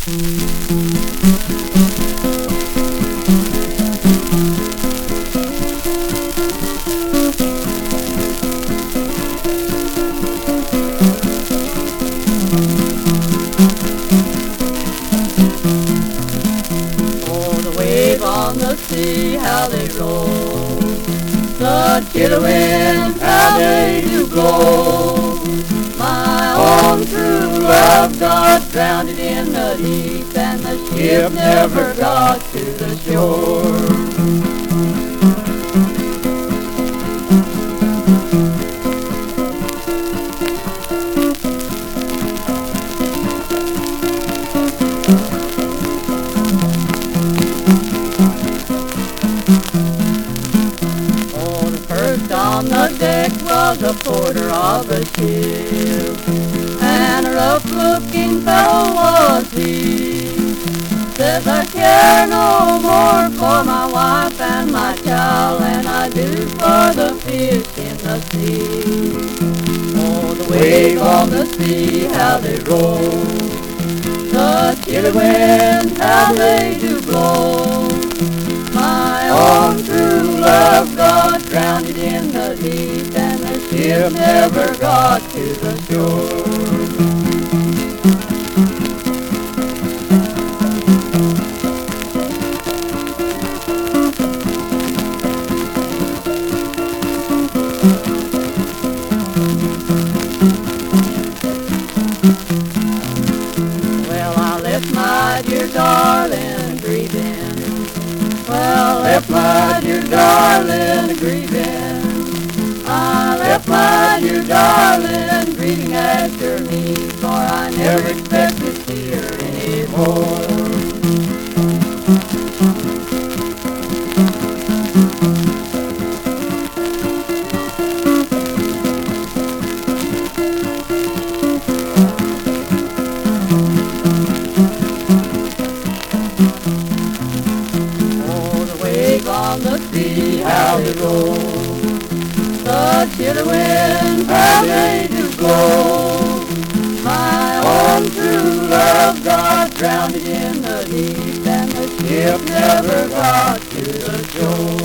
On the sea, how they roll, the chilly winds, how they do blow. My own true love got drowned in the deep, and the ship never got to the shore. On the deck was a porter of a ship, and a rough-looking fellow was he. Says, I care no more for my wife and my child than I do for the fish in the sea. Oh, the waves on the sea, how they roll, the chilly winds, how they do blow. My own true love got drowned in the deep, and the ship never got to the shore. Well, I left my dear darling grieving. Well, I left my dear darling grieving. I left my dear darling grieving after me, for I never expect to see her anymore. On the sea, how they roll, the chilly winds, how they do blow. My own true love got drowned in the deep, and the ship never got to the shore.